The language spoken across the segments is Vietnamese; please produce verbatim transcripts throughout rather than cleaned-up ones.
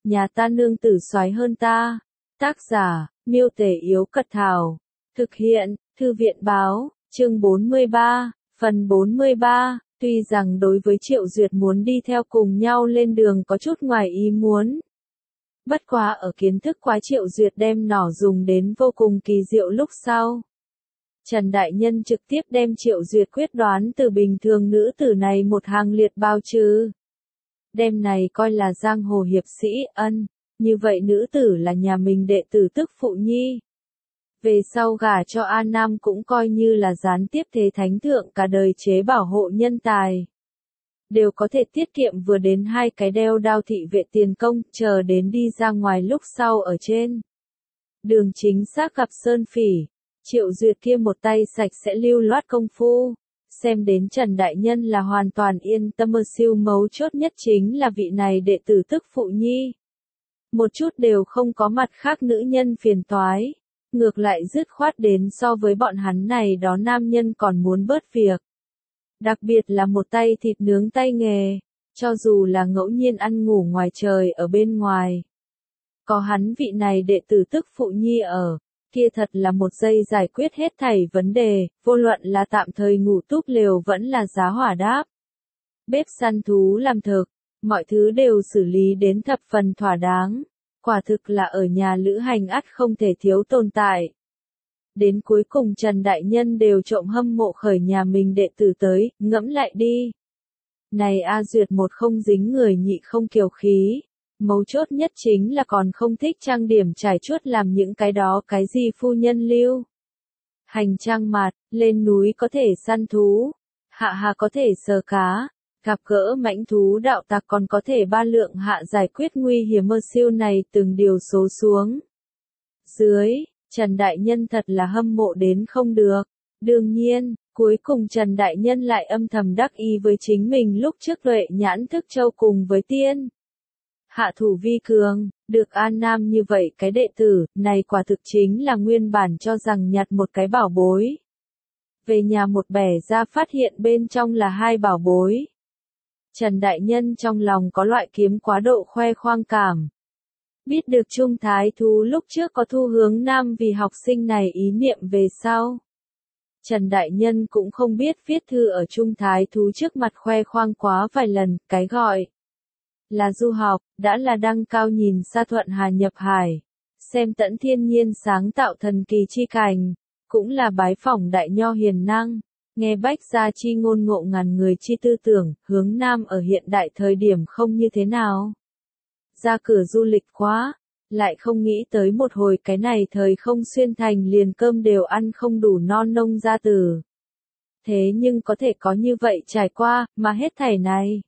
nhà ta nương tử soái hơn ta. Tác giả, Miêu Tể Yếu Cật Thảo. Thực hiện, Thư viện Báo, chương bốn mươi ba, phần bốn mươi ba. Tuy rằng đối với Triệu Duyệt muốn đi theo cùng nhau lên đường có chút ngoài ý muốn. Bất quá ở kiến thức quá Triệu Duyệt đem nỏ dùng đến vô cùng kỳ diệu lúc sau. Trần Đại Nhân trực tiếp đem Triệu Duyệt quyết đoán từ bình thường nữ tử này một hàng liệt bao trừ. Đem này coi là giang hồ hiệp sĩ ân, như vậy nữ tử là nhà mình đệ tử tức phụ nhi. Về sau gả cho A Nam cũng coi như là gián tiếp thế thánh thượng cả đời chế bảo hộ nhân tài. Đều có thể tiết kiệm vừa đến hai cái đeo đao thị vệ tiền công, chờ đến đi ra ngoài lúc sau ở trên. Đường chính xác gặp Sơn Phỉ, Triệu Duyệt kia một tay sạch sẽ lưu loát công phu. Xem đến Trần Đại Nhân là hoàn toàn yên tâm mơ siêu mấu chốt nhất chính là vị này đệ tử tức phụ nhi. Một chút đều không có mặt khác nữ nhân phiền toái. Ngược lại dứt khoát đến so với bọn hắn này đó nam nhân còn muốn bớt việc. Đặc biệt là một tay thịt nướng tay nghề, cho dù là ngẫu nhiên ăn ngủ ngoài trời ở bên ngoài. Có hắn vị này đệ tử tức phụ nhi ở, kia thật là một giây giải quyết hết thảy vấn đề, vô luận là tạm thời ngủ túp lều vẫn là giá hỏa đáp. Bếp săn thú làm thực, mọi thứ đều xử lý đến thập phần thỏa đáng. Quả thực là ở nhà lữ hành ắt không thể thiếu tồn tại. Đến cuối cùng Trần Đại Nhân đều trộm hâm mộ khởi nhà mình đệ tử tới, ngẫm lại đi. Này A Duyệt một không dính người nhị không kiều khí. Mấu chốt nhất chính là còn không thích trang điểm trải chuốt làm những cái đó cái gì phu nhân lưu. Hành trang mạt, lên núi có thể săn thú, hạ hà có thể sờ cá. Gặp gỡ mãnh thú đạo tặc còn có thể ba lượng hạ giải quyết nguy hiểm mơ siêu này từng điều số xuống. Dưới, Trần Đại Nhân thật là hâm mộ đến không được. Đương nhiên, cuối cùng Trần Đại Nhân lại âm thầm đắc ý với chính mình lúc trước Tuệ Nhãn Thức Châu cùng với tiên. Hạ thủ vi cường, được An Nam như vậy cái đệ tử, này quả thực chính là nguyên bản cho rằng nhặt một cái bảo bối. Về nhà một bẻ ra phát hiện bên trong là hai bảo bối. Trần Đại Nhân trong lòng có loại kiếm quá độ khoe khoang cảm. Biết được Trung Thái Thú lúc trước có thu hướng nam vì học sinh này ý niệm về sau. Trần Đại Nhân cũng không biết viết thư ở Trung Thái Thú trước mặt khoe khoang quá vài lần, cái gọi là du học, đã là đăng cao nhìn xa thuận hà nhập hải. Xem tận thiên nhiên sáng tạo thần kỳ chi cảnh, cũng là bái phỏng đại nho hiền năng. Nghe bách gia chi ngôn ngộ ngàn người chi tư tưởng, hướng nam ở hiện đại thời điểm không như thế nào. Ra cửa du lịch quá, lại không nghĩ tới một hồi cái này thời không xuyên thành liền cơm đều ăn không đủ non nông gia tử. Thế nhưng có thể có như vậy trải qua, mà hết thảy này.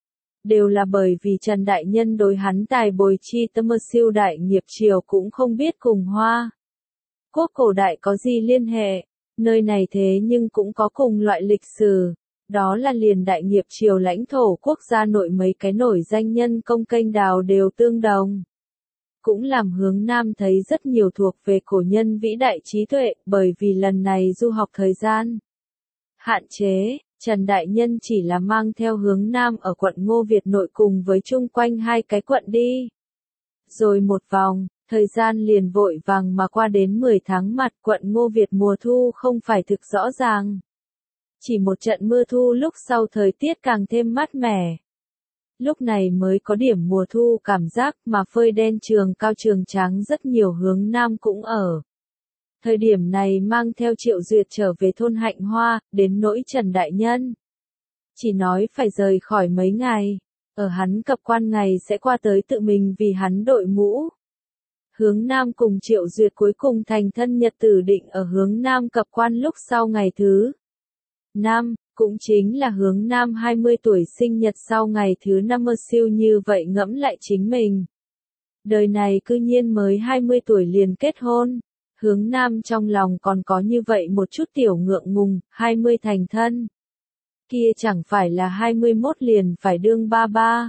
Đều là bởi vì Trần Đại Nhân đối hắn tài bồi chi tâm mơ siêu đại nghiệp triều cũng không biết cùng Hoa quốc cổ đại có gì liên hệ. Nơi này thế nhưng cũng có cùng loại lịch sử, đó là liền đại nghiệp triều lãnh thổ quốc gia nội mấy cái nổi danh nhân công kênh đào đều tương đồng. Cũng làm hướng nam thấy rất nhiều thuộc về cổ nhân vĩ đại trí tuệ, bởi vì lần này du học thời gian hạn chế, Trần Đại Nhân chỉ là mang theo hướng nam ở quận Ngô Việt nội cùng với chung quanh hai cái quận đi. Rồi một vòng. Thời gian liền vội vàng mà qua đến mười tháng mặt quận Ngô Việt mùa thu không phải thực rõ ràng. Chỉ một trận mưa thu lúc sau thời tiết càng thêm mát mẻ. Lúc này mới có điểm mùa thu cảm giác mà phơi đen trường cao trường trắng rất nhiều hướng nam cũng ở. Thời điểm này mang theo Triệu Duyệt trở về thôn Hạnh Hoa, đến nỗi Trần Đại Nhân. Chỉ nói phải rời khỏi mấy ngày, ở hắn cập quan ngày sẽ qua tới tự mình vì hắn đội mũ. Hướng Nam cùng Triệu Duyệt cuối cùng thành thân nhật tử định ở hướng Nam cập quan lúc sau ngày thứ năm, cũng chính là hướng Nam hai mươi tuổi sinh nhật sau ngày thứ năm mơ siêu như vậy ngẫm lại chính mình. Đời này cư nhiên mới hai mươi tuổi liền kết hôn, hướng Nam trong lòng còn có như vậy một chút tiểu ngượng ngùng, hai mươi thành thân. Kia chẳng phải là hai mươi mốt liền phải đương ba ba.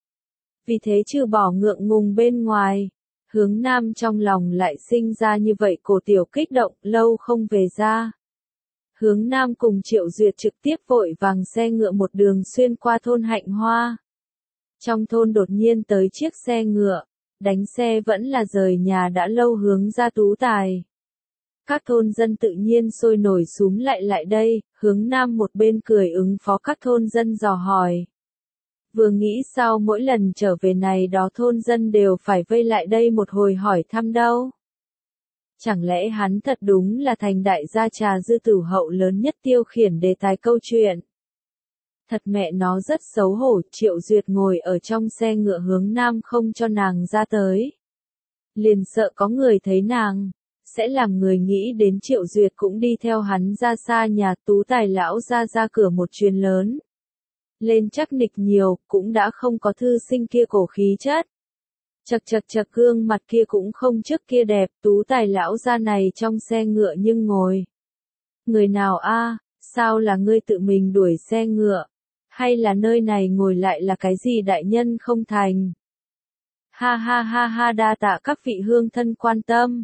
Vì thế trừ bỏ ngượng ngùng bên ngoài. Hướng Nam trong lòng lại sinh ra như vậy cổ tiểu kích động, lâu không về ra. Hướng Nam cùng Triệu Duyệt trực tiếp vội vàng xe ngựa một đường xuyên qua thôn Hạnh Hoa. Trong thôn đột nhiên tới chiếc xe ngựa, đánh xe vẫn là rời nhà đã lâu hướng ra Tú Tài. Các thôn dân tự nhiên sôi nổi xúm lại lại đây, hướng Nam một bên cười ứng phó các thôn dân dò hỏi. Vừa nghĩ sao mỗi lần trở về này đó thôn dân đều phải vây lại đây một hồi hỏi thăm đâu. Chẳng lẽ hắn thật đúng là thành đại gia trà dư tử hậu lớn nhất tiêu khiển đề tài câu chuyện. Thật mẹ nó rất xấu hổ, Triệu Duyệt ngồi ở trong xe ngựa hướng Nam không cho nàng ra tới. Liền sợ có người thấy nàng, sẽ làm người nghĩ đến Triệu Duyệt cũng đi theo hắn ra xa nhà Tú Tài lão ra ra cửa một chuyến lớn. Lên chắc nịch nhiều, cũng đã không có thư sinh kia cổ khí chất. Chật chật chật gương mặt kia cũng không trước kia đẹp, Tú Tài lão ra này trong xe ngựa nhưng ngồi. Người nào a? Sao là ngươi tự mình đuổi xe ngựa? Hay là nơi này ngồi lại là cái gì đại nhân không thành? Ha ha ha ha, đa tạ các vị hương thân quan tâm.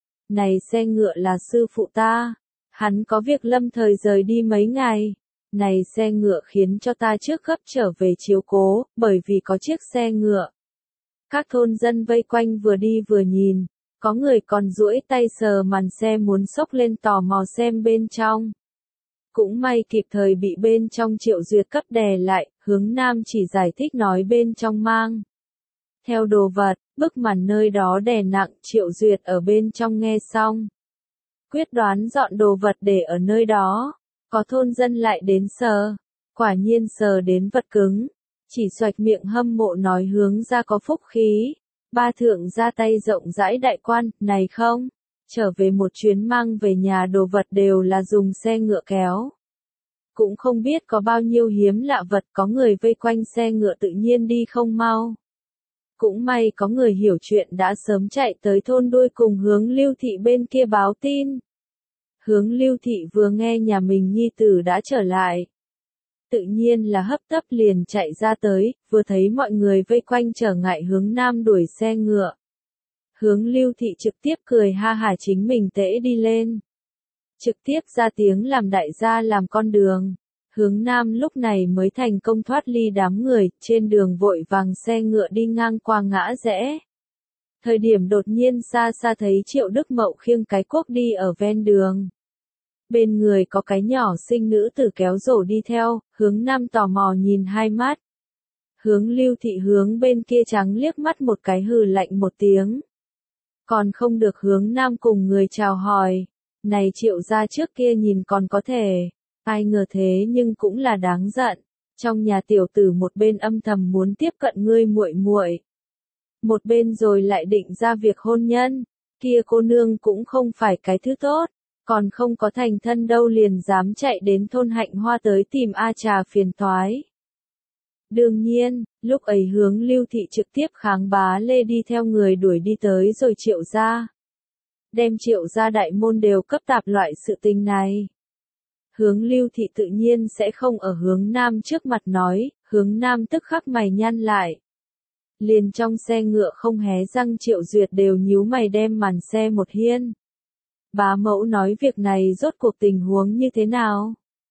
Này xe ngựa là sư phụ ta, hắn có việc lâm thời rời đi mấy ngày. Này xe ngựa khiến cho ta trước gấp trở về chiếu cố, bởi vì có chiếc xe ngựa. Các thôn dân vây quanh vừa đi vừa nhìn, có người còn duỗi tay sờ màn xe muốn xốc lên tò mò xem bên trong. Cũng may kịp thời bị bên trong Triệu Duyệt cấp đè lại, hướng Nam chỉ giải thích nói bên trong mang. Theo đồ vật, bức màn nơi đó đè nặng, Triệu Duyệt ở bên trong nghe xong. Quyết đoán dọn đồ vật để ở nơi đó, có thôn dân lại đến sờ, quả nhiên sờ đến vật cứng. Chỉ xoạch miệng hâm mộ nói hướng ra có phúc khí. Ba thượng ra tay rộng rãi đại quan, này không? Trở về một chuyến mang về nhà đồ vật đều là dùng xe ngựa kéo. Cũng không biết có bao nhiêu hiếm lạ vật có người vây quanh xe ngựa tự nhiên đi không mau. Cũng may có người hiểu chuyện đã sớm chạy tới thôn đuôi cùng hướng Lưu Thị bên kia báo tin. Hướng Lưu Thị vừa nghe nhà mình nhi tử đã trở lại. Tự nhiên là hấp tấp liền chạy ra tới, vừa thấy mọi người vây quanh trở ngại hướng Nam đuổi xe ngựa. Hướng Lưu Thị trực tiếp cười ha hả chính mình tễ đi lên. Trực tiếp ra tiếng làm đại gia làm con đường. Hướng Nam lúc này mới thành công thoát ly đám người, trên đường vội vàng xe ngựa đi ngang qua ngã rẽ. Thời điểm đột nhiên xa xa thấy Triệu Đức Mậu khiêng cái cuốc đi ở ven đường. Bên người có cái nhỏ xinh nữ tử kéo rổ đi theo, hướng Nam tò mò nhìn hai mắt. Hướng Lưu Thị hướng bên kia trắng liếc mắt một cái hừ lạnh một tiếng. Còn không được hướng Nam cùng người chào hỏi. Này Triệu gia trước kia nhìn còn có thể, ai ngờ thế nhưng cũng là đáng giận. Trong nhà tiểu tử một bên âm thầm muốn tiếp cận ngươi muội muội, một bên rồi lại định ra việc hôn nhân. Kia cô nương cũng không phải cái thứ tốt. Còn không có thành thân đâu liền dám chạy đến thôn Hạnh Hoa tới tìm A Trà phiền toái. Đương nhiên, lúc ấy hướng Lưu Thị trực tiếp kháng bá lê đi theo người đuổi đi tới rồi Triệu gia. Đem Triệu gia đại môn đều cấp tạp loại sự tình này. Hướng Lưu Thị tự nhiên sẽ không ở hướng Nam trước mặt nói, hướng Nam tức khắc mày nhăn lại. Liền trong xe ngựa không hé răng Triệu Duyệt đều nhíu mày đem màn xe một hiên. Bá mẫu nói việc này rốt cuộc tình huống như thế nào?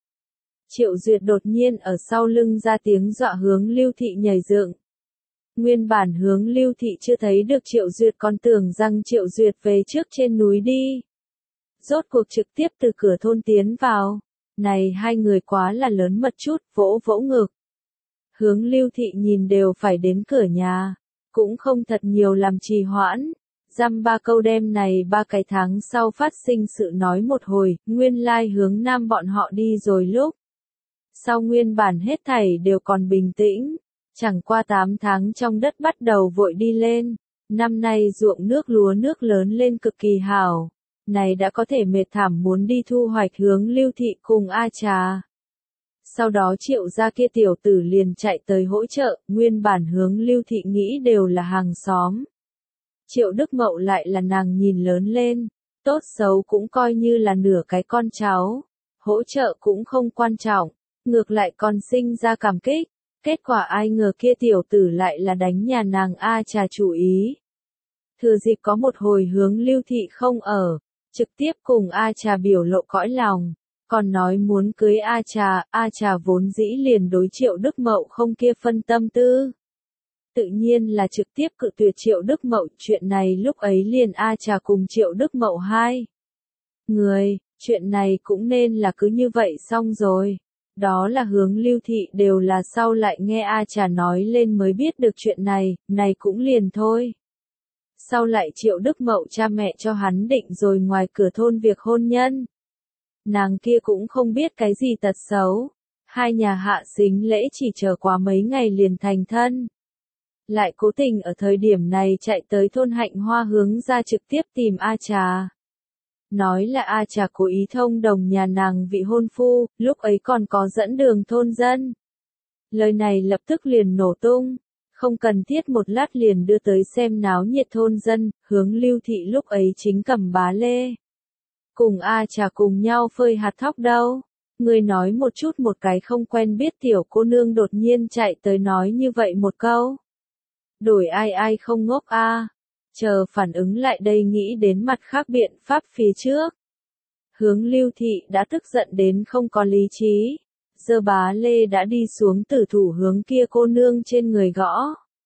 Triệu Duyệt đột nhiên ở sau lưng ra tiếng dọa hướng Lưu Thị nhảy dựng. Nguyên bản hướng Lưu Thị chưa thấy được Triệu Duyệt còn tưởng rằng Triệu Duyệt về trước trên núi đi. Rốt cuộc trực tiếp từ cửa thôn tiến vào. Này hai người quá là lớn mật chút, vỗ vỗ ngực. Hướng Lưu Thị nhìn đều phải đến cửa nhà. Cũng không thật nhiều làm trì hoãn. Dăm ba câu đêm này ba cái tháng sau phát sinh sự nói một hồi, nguyên lai hướng Nam bọn họ đi rồi lúc. Sau nguyên bản hết thảy đều còn bình tĩnh, chẳng qua tám tháng trong đất bắt đầu vội đi lên, năm nay ruộng nước lúa nước lớn lên cực kỳ hảo, này đã có thể mệt thảm muốn đi thu hoạch hướng Lưu Thị cùng A Trà. Sau đó Triệu gia kia tiểu tử liền chạy tới hỗ trợ, nguyên bản hướng Lưu Thị nghĩ đều là hàng xóm. Triệu Đức Mậu lại là nàng nhìn lớn lên, tốt xấu cũng coi như là nửa cái con cháu, hỗ trợ cũng không quan trọng, ngược lại còn sinh ra cảm kích, kết quả ai ngờ kia tiểu tử lại là đánh nhà nàng A Trà chủ ý. Thừa dịp có một hồi hướng Lưu Thị không ở, trực tiếp cùng A Trà biểu lộ cõi lòng, còn nói muốn cưới A Trà, A Trà vốn dĩ liền đối Triệu Đức Mậu không kia phân tâm tư. tự nhiên là trực tiếp cự tuyệt Triệu Đức Mậu. Chuyện này lúc ấy liền A Trà cùng Triệu Đức Mậu hai người, chuyện này cũng nên là cứ như vậy xong rồi. Đó là Hướng Lưu Thị đều là sau lại nghe A Trà nói lên mới biết được chuyện này, này cũng liền thôi. Sau lại Triệu Đức Mậu cha mẹ cho hắn định rồi ngoài cửa thôn việc hôn nhân. Nàng kia cũng không biết cái gì tật xấu. Hai nhà hạ xính lễ chỉ chờ quá mấy ngày liền thành thân. Lại cố tình ở thời điểm này chạy tới thôn Hạnh Hoa hướng ra trực tiếp tìm A Trà. Nói là A Trà cố ý thông đồng nhà nàng vị hôn phu, lúc ấy còn có dẫn đường thôn dân. Lời này lập tức liền nổ tung. Không cần thiết một lát liền đưa tới xem náo nhiệt thôn dân, Hướng Lưu Thị lúc ấy chính cầm bá lê. Cùng A Trà cùng nhau phơi hạt thóc đâu. Người nói một chút một cái không quen biết tiểu cô nương đột nhiên chạy tới nói như vậy một câu. Đổi ai ai không ngốc a. Chờ phản ứng lại đây nghĩ đến mặt khác biện pháp phía trước. Hướng Lưu Thị đã tức giận đến không có lý trí. Giơ bá lê đã đi xuống tử thủ hướng kia cô nương trên người gõ.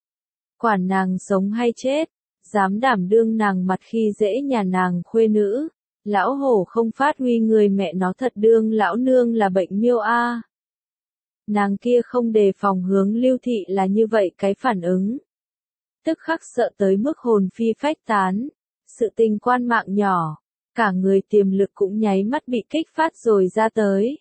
Quản nàng sống hay chết, dám đảm đương nàng mặt khi dễ nhà nàng khuê nữ. Lão hổ không phát huy người mẹ nó thật đương lão nương là bệnh miêu a. Nàng kia không đề phòng Hướng Lưu Thị là như vậy cái phản ứng. Tức khắc sợ tới mức hồn phi phách tán. Sự tình quan mạng nhỏ, cả người tiềm lực cũng nháy mắt bị kích phát rồi ra tới.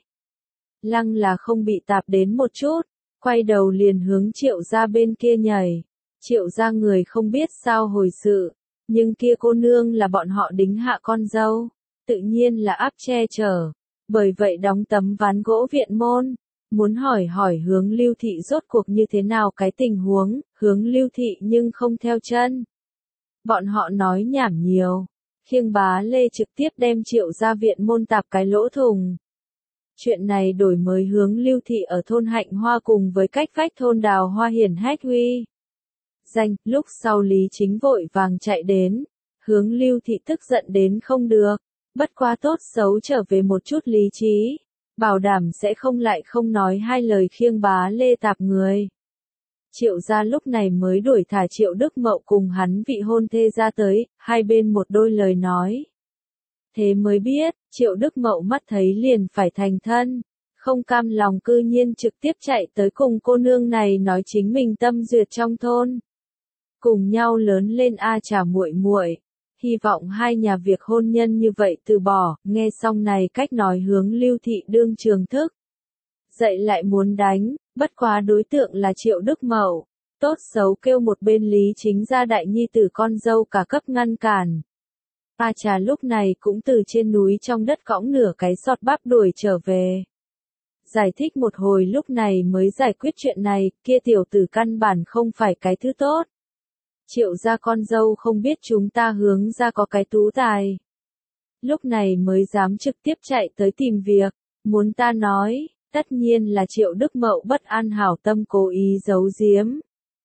Lăng là không bị tạp đến một chút, quay đầu liền hướng Triệu gia bên kia nhảy. Triệu gia người không biết sao hồi sự, nhưng kia cô nương là bọn họ đính hạ con dâu, tự nhiên là áp che chở. Bởi vậy đóng tấm ván gỗ viện môn, muốn hỏi hỏi Hướng Lưu Thị rốt cuộc như thế nào cái tình huống. Hướng Lưu Thị nhưng không theo chân. Bọn họ nói nhảm nhiều, khiêng bá lê trực tiếp đem Triệu gia viện môn tạp cái lỗ thùng. Chuyện này đổi mới Hướng Lưu Thị ở thôn Hạnh Hoa cùng với cách vách thôn Đào Hoa hiển hách huy danh. Lúc sau Lý Chính vội vàng chạy đến, Hướng Lưu Thị tức giận đến không được, bất quá tốt xấu trở về một chút lý trí, bảo đảm sẽ không lại không nói hai lời khiêng bá lê tạp người. Triệu gia lúc này mới đuổi thả Triệu Đức Mậu cùng hắn vị hôn thê ra tới, hai bên một đôi lời nói. Thế mới biết, Triệu Đức Mậu mắt thấy liền phải thành thân, không cam lòng cư nhiên trực tiếp chạy tới cùng cô nương này nói chính mình tâm duyệt trong thôn. Cùng nhau lớn lên A Trà muội muội, hy vọng hai nhà việc hôn nhân như vậy từ bỏ. Nghe xong này cách nói Hướng Lưu Thị đương trường thức. Dậy lại muốn đánh, bất quá đối tượng là Triệu Đức Mậu, tốt xấu kêu một bên Lý Chính gia đại nhi tử con dâu cả cấp ngăn cản. A Trà lúc này cũng từ trên núi trong đất cõng nửa cái sọt bắp đuổi trở về. Giải thích một hồi lúc này mới giải quyết chuyện này, kia tiểu tử căn bản không phải cái thứ tốt. Triệu gia con dâu không biết chúng ta Hướng ra có cái tú tài. Lúc này mới dám trực tiếp chạy tới tìm việc, muốn ta nói, tất nhiên là Triệu Đức Mậu bất an hảo tâm cố ý giấu giếm.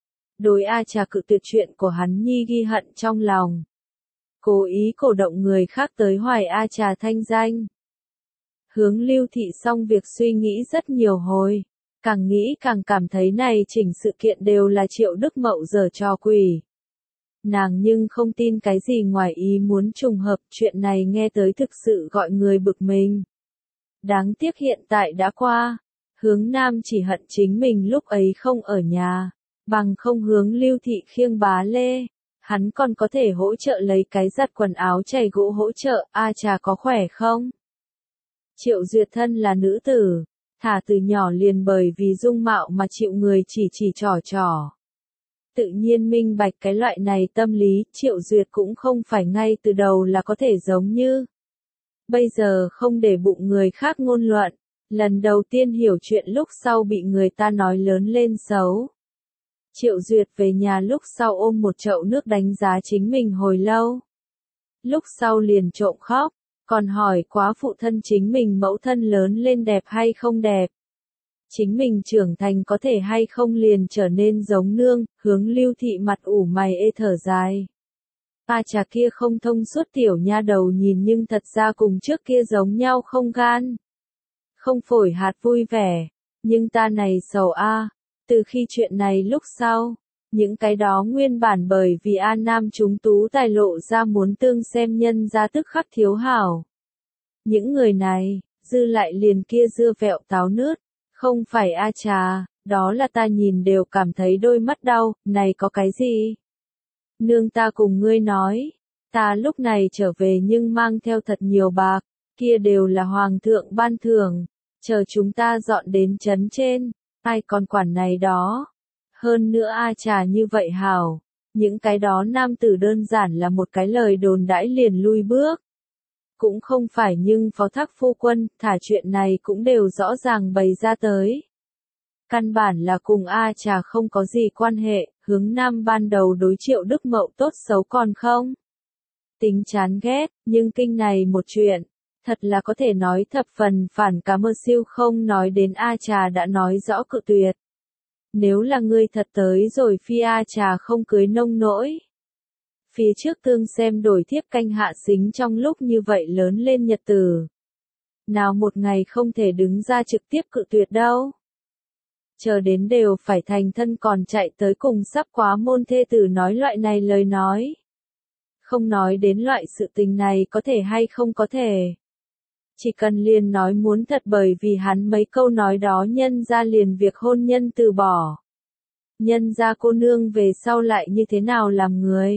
Đối A Trà cự tuyệt chuyện của hắn nhi ghi hận trong lòng. Cố ý cổ động người khác tới hoài A Trà thanh danh. Hướng Lưu Thị xong việc suy nghĩ rất nhiều hồi, càng nghĩ càng cảm thấy này chỉnh sự kiện đều là Triệu Đức Mậu giở trò quỷ. Nàng nhưng không tin cái gì ngoài ý muốn trùng hợp, chuyện này nghe tới thực sự gọi người bực mình. Đáng tiếc hiện tại đã qua, Hướng Nam chỉ hận chính mình lúc ấy không ở nhà, bằng không Hướng Lưu Thị khiêng bá lê. Hắn còn có thể hỗ trợ lấy cái giặt quần áo chày gỗ hỗ trợ. A Trà có khỏe không? Triệu Duyệt thân là nữ tử, thả từ nhỏ liền bởi vì dung mạo mà chịu người chỉ chỉ trò trò. Tự nhiên minh bạch cái loại này tâm lý, Triệu Duyệt cũng không phải ngay từ đầu là có thể giống như. Bây giờ không để bụng người khác ngôn luận, lần đầu tiên hiểu chuyện lúc sau bị người ta nói lớn lên xấu. Triệu Duyệt về nhà lúc sau ôm một chậu nước đánh giá chính mình hồi lâu. Lúc sau liền trộm khóc, còn hỏi quá phụ thân chính mình mẫu thân lớn lên đẹp hay không đẹp. Chính mình trưởng thành có thể hay không liền trở nên giống nương. Hướng Lưu Thị mặt ủ mày ê thở dài. A Trà kia không thông suốt tiểu nha đầu nhìn nhưng thật ra cùng trước kia giống nhau, không gan, không phổi hạt vui vẻ. Nhưng ta này sầu a, từ khi chuyện này lúc sau, Những cái đó nguyên bản bởi vì A Nam chúng tú tài lộ ra muốn tương xem nhân ra tức khắc thiếu hảo. Những người này, dư lại liền kia dưa vẹo táo nứt, không phải A Trà, đó là ta nhìn đều cảm thấy đôi mắt đau, này có cái gì? Nương ta cùng ngươi nói, ta lúc này trở về nhưng mang theo thật nhiều bạc, kia đều là hoàng thượng ban thưởng, chờ chúng ta dọn đến trấn trên, ai còn quản này đó. Hơn nữa A Trà như vậy hảo, những cái đó nam tử đơn giản là một cái lời đồn đãi liền lui bước. Cũng không phải nhưng phó thác phu quân, thả chuyện này cũng đều rõ ràng bày ra tới. Căn bản là cùng A Trà không có gì quan hệ, hướng nam ban đầu đối Triệu Đức Mậu tốt xấu còn không. Tính chán ghét, nhưng kinh này một chuyện, thật là có thể nói thập phần phản cá mơ siêu không nói đến A Trà đã nói rõ cự tuyệt. Nếu là ngươi thật tới rồi phi A Trà không cưới nông nỗi. Phía trước tương xem đổi thiếp canh hạ xính trong lúc như vậy lớn lên nhật tử. Nào một ngày không thể đứng ra trực tiếp cự tuyệt đâu. Chờ đến đều phải thành thân còn chạy tới cùng sắp quá môn thê tử nói loại này lời nói. Không nói đến loại sự tình này có thể hay không có thể. Chỉ cần liền nói muốn thật bởi vì hắn mấy câu nói đó nhân ra liền việc hôn nhân từ bỏ. Nhân ra cô nương về sau lại như thế nào làm người.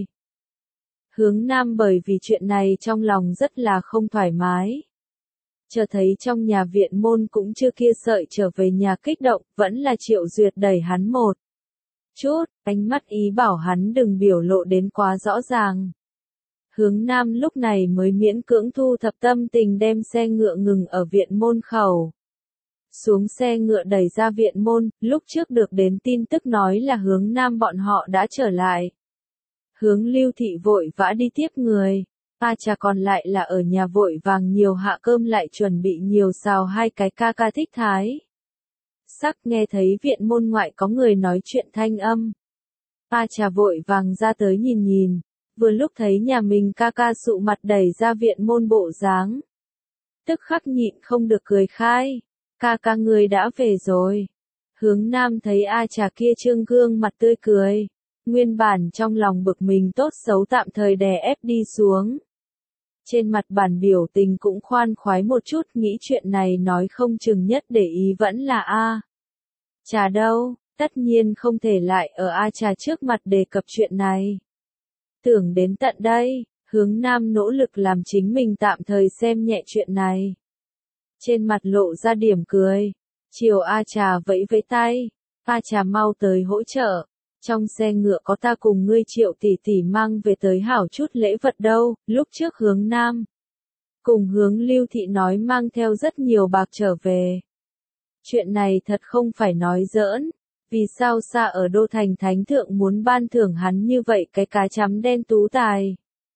Hướng nam bởi vì chuyện này trong lòng rất là không thoải mái. Chờ thấy trong nhà viện môn cũng chưa kia sợi trở về nhà kích động, vẫn là Triệu Duyệt đẩy hắn một chút, ánh mắt ý bảo hắn đừng biểu lộ đến quá rõ ràng. Hướng nam lúc này mới miễn cưỡng thu thập tâm tình đem xe ngựa ngừng ở viện môn khẩu. Xuống xe ngựa đẩy ra viện môn, lúc trước được đến tin tức nói là hướng nam bọn họ đã trở lại. Hướng Lưu Thị vội vã đi tiếp người. A Trà còn lại là ở nhà vội vàng nhiều hạ cơm lại chuẩn bị nhiều xào hai cái ca ca thích thái. Sắc nghe thấy viện môn ngoại có người nói chuyện thanh âm. A Trà vội vàng ra tới nhìn nhìn, vừa lúc thấy nhà mình ca ca sụ mặt đẩy ra viện môn bộ dáng. Tức khắc nhịn không được cười khai, ca ca người đã về rồi. Hướng nam thấy A Trà kia trương gương mặt tươi cười, nguyên bản trong lòng bực mình tốt xấu tạm thời đè ép đi xuống. Trên mặt bản biểu tình cũng khoan khoái một chút, nghĩ chuyện này nói không chừng nhất để ý vẫn là A Trà đâu, tất nhiên không thể lại ở A Trà trước mặt đề cập chuyện này. Tưởng đến tận đây, hướng nam nỗ lực làm chính mình tạm thời xem nhẹ chuyện này. Trên mặt lộ ra điểm cười, chiều A Trà vẫy vẫy tay, A Trà mau tới hỗ trợ. Trong xe ngựa có ta cùng ngươi Triệu tỷ tỷ mang về tới hảo chút lễ vật đâu, lúc trước hướng nam. Cùng hướng Lưu Thị nói mang theo rất nhiều bạc trở về. Chuyện này thật không phải nói giỡn, vì sao xa ở đô thành thánh thượng muốn ban thưởng hắn như vậy cái cá chấm đen tú tài.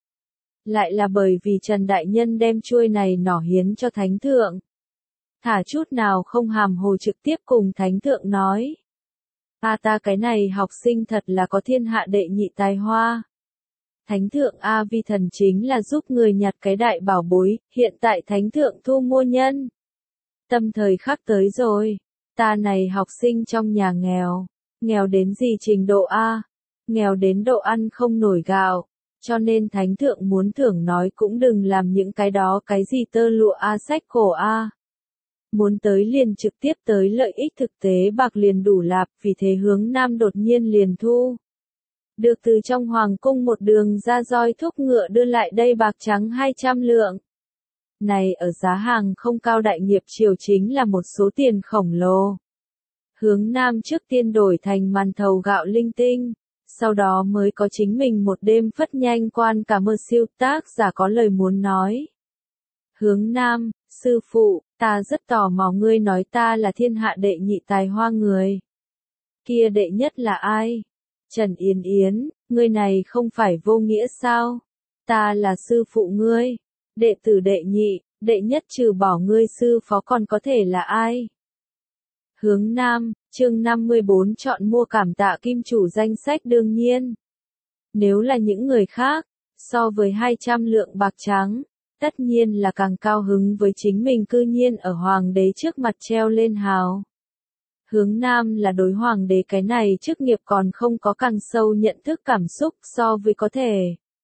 Lại là bởi vì Trần Đại Nhân đem chuôi này nỏ hiến cho thánh thượng. Thả chút nào không hàm hồ trực tiếp cùng thánh thượng nói. A ta cái này học sinh thật là có thiên hạ đệ nhị tài hoa. Thánh thượng A vi thần chính là giúp người nhặt cái đại bảo bối, hiện tại thánh thượng thu mua nhân. Tâm thời khắc tới rồi, ta này học sinh trong nhà nghèo, nghèo đến gì trình độ A, nghèo đến độ ăn không nổi gạo, cho nên thánh thượng muốn thưởng nói cũng đừng làm những cái đó cái gì tơ lụa A sách cổ A. Muốn tới liền trực tiếp tới lợi ích thực tế bạc liền đủ lạp, vì thế hướng nam đột nhiên liền thu. Được từ trong hoàng cung một đường ra roi thúc ngựa đưa lại đây bạc trắng hai trăm lượng. Này ở giá hàng không cao đại nghiệp triều chính là một số tiền khổng lồ. Hướng nam trước tiên đổi thành màn thầu gạo linh tinh, sau đó mới có chính mình một đêm phất nhanh quan cả mơ siêu tác giả có lời muốn nói. Hướng nam, sư phụ, ta rất tò mò ngươi nói ta là thiên hạ đệ nhị tài hoa người. Kia đệ nhất là ai? Trần Yến Yến, ngươi này không phải vô nghĩa sao? Ta là sư phụ ngươi. Đệ tử đệ nhị, đệ nhất trừ bỏ ngươi sư phó còn có thể là ai? Hướng nam, chương năm mươi bốn chọn mua cảm tạ kim chủ danh sách đương nhiên. Nếu là những người khác, so với hai trăm lượng bạc trắng, tất nhiên là càng cao hứng với chính mình cư nhiên ở hoàng đế trước mặt treo lên hào. Hướng Nam là đối hoàng đế cái này chức nghiệp còn không có càng sâu nhận thức cảm xúc so với có thể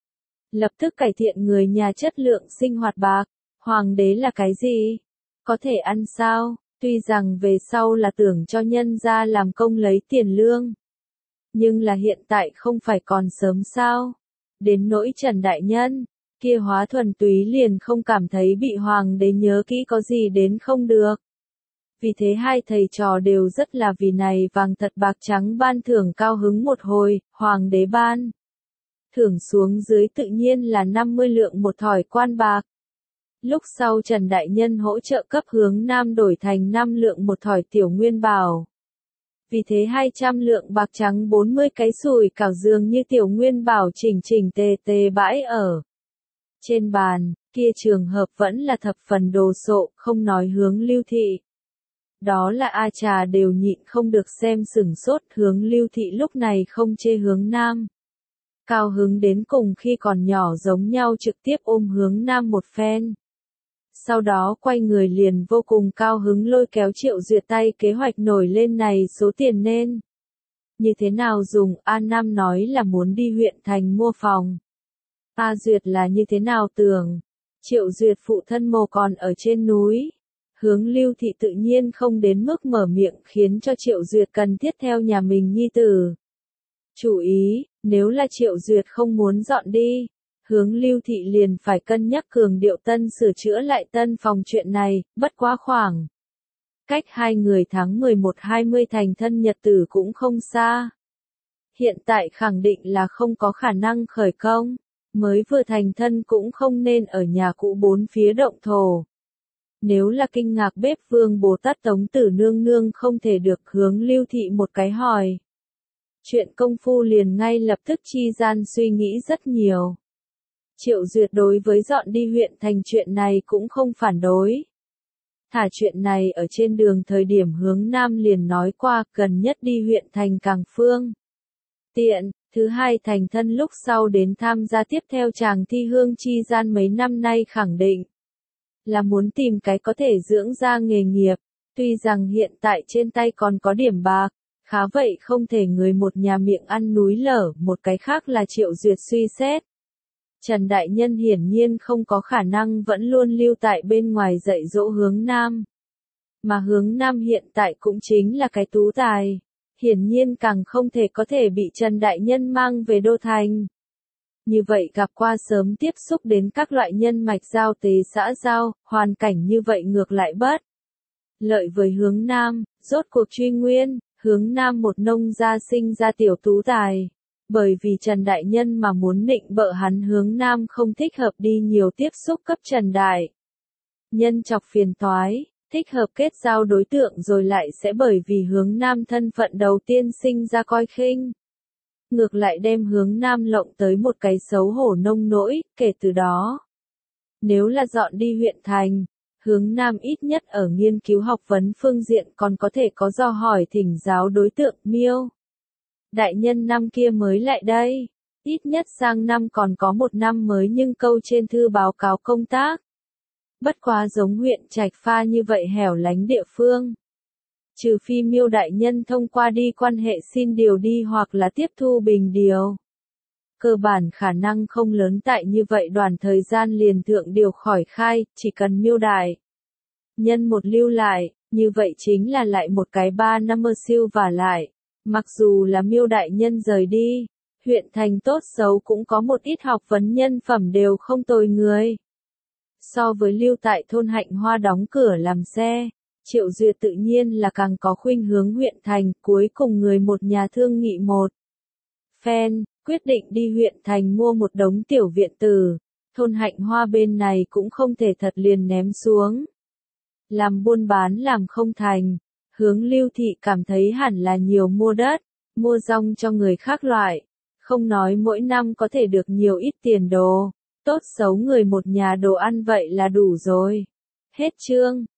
lập tức cải thiện người nhà chất lượng sinh hoạt bạc. Hoàng đế là cái gì? Có thể ăn sao? Tuy rằng về sau là tưởng cho nhân gia làm công lấy tiền lương. Nhưng là hiện tại không phải còn sớm sao? Đến nỗi Trần Đại Nhân, kia hóa thuần túy liền không cảm thấy bị hoàng đế nhớ kỹ có gì đến không được. Vì thế hai thầy trò đều rất là vì này vàng thật bạc trắng ban thưởng cao hứng một hồi, hoàng đế ban. Thưởng xuống dưới tự nhiên là năm mươi lượng một thỏi quan bạc. Lúc sau Trần Đại Nhân hỗ trợ cấp Hướng Nam đổi thành năm lượng một thỏi tiểu nguyên bảo. Vì thế hai trăm lượng bạc trắng bốn mươi cái sùi cảo dường như tiểu nguyên bảo chỉnh chỉnh tề tề bãi ở trên bàn, kia trường hợp vẫn là thập phần đồ sộ, không nói Hướng Lưu Thị. Đó là A Trà đều nhịn không được xem sửng sốt, Hướng Lưu Thị lúc này không chê Hướng Nam. Cao hứng đến cùng khi còn nhỏ giống nhau trực tiếp ôm Hướng Nam một phen. Sau đó quay người liền vô cùng cao hứng lôi kéo Triệu Duyệt tay kế hoạch nổi lên này số tiền nên. Như thế nào dùng, A Nam nói là muốn đi huyện thành mua phòng. A Duyệt là như thế nào tưởng. Triệu Duyệt phụ thân mồ còn ở trên núi. Hướng Lưu Thị tự nhiên không đến mức mở miệng khiến cho Triệu Duyệt cần thiết theo nhà mình nhi tử. Chú ý, nếu là Triệu Duyệt không muốn dọn đi, Hướng Lưu Thị liền phải cân nhắc cường điệu tân sửa chữa lại tân phòng chuyện này, bất quá khoảng. Cách hai người tháng mười một hai mươi thành thân nhật tử cũng không xa. Hiện tại khẳng định là không có khả năng khởi công, mới vừa thành thân cũng không nên ở nhà cũ bốn phía động thổ. Nếu là kinh ngạc bếp vương Bồ Tát Tống Tử Nương Nương không thể được Hướng Lưu Thị một cái hỏi. Chuyện công phu liền ngay lập tức chi gian suy nghĩ rất nhiều. Triệu Duyệt đối với dọn đi huyện thành chuyện này cũng không phản đối. Thả chuyện này ở trên đường thời điểm Hướng Nam liền nói qua cần nhất đi huyện thành Càng Phương. Tiện, thứ hai thành thân lúc sau đến tham gia tiếp theo chàng thi hương chi gian mấy năm nay khẳng định là muốn tìm cái có thể dưỡng ra nghề nghiệp, tuy rằng hiện tại trên tay còn có điểm bạc, khá vậy không thể người một nhà miệng ăn núi lở, một cái khác là Triệu Duyệt suy xét. Trần Đại Nhân hiển nhiên không có khả năng vẫn luôn lưu tại bên ngoài dạy dỗ Hướng Nam. Mà Hướng Nam hiện tại cũng chính là cái tú tài, hiển nhiên càng không thể có thể bị Trần Đại Nhân mang về đô thành. Như vậy gặp qua sớm tiếp xúc đến các loại nhân mạch giao tế xã giao, hoàn cảnh như vậy ngược lại bất lợi với Hướng Nam, rốt cuộc truy nguyên, Hướng Nam một nông gia sinh ra tiểu tú tài. Bởi vì Trần Đại Nhân mà muốn nịnh bợ hắn Hướng Nam không thích hợp đi nhiều tiếp xúc cấp Trần Đại Nhân chọc phiền toái, thích hợp kết giao đối tượng rồi lại sẽ bởi vì Hướng Nam thân phận đầu tiên sinh ra coi khinh. Ngược lại đem Hướng Nam lộng tới một cái xấu hổ nông nỗi, kể từ đó. Nếu là dọn đi huyện thành, Hướng Nam ít nhất ở nghiên cứu học vấn phương diện còn có thể có do hỏi thỉnh giáo đối tượng Miêu. Đại Nhân năm kia mới lại đây, ít nhất sang năm còn có một năm mới nhưng câu trên thư báo cáo công tác. Bất quá giống huyện Trạch Pha như vậy hẻo lánh địa phương. Trừ phi Miêu Đại Nhân thông qua đi quan hệ xin điều đi hoặc là tiếp thu bình điều. Cơ bản khả năng không lớn tại như vậy đoàn thời gian liền thượng điều khỏi khai, chỉ cần Miêu Đại Nhân một lưu lại, như vậy chính là lại một cái ba năm mơ siêu và lại. Mặc dù là Miêu Đại Nhân rời đi, huyện thành tốt xấu cũng có một ít học vấn nhân phẩm đều không tồi người. So với lưu tại thôn Hạnh Hoa đóng cửa làm xe, Triệu Duyệt tự nhiên là càng có khuynh hướng huyện thành, cuối cùng người một nhà thương nghị một phen, quyết định đi huyện thành mua một đống tiểu viện tử, thôn Hạnh Hoa bên này cũng không thể thật liền ném xuống. Làm buôn bán làm không thành. Hướng Lưu Thị cảm thấy hẳn là nhiều mua đất, mua rong cho người khác loại, không nói mỗi năm có thể được nhiều ít tiền đồ, tốt xấu người một nhà đồ ăn vậy là đủ rồi. Hết chương.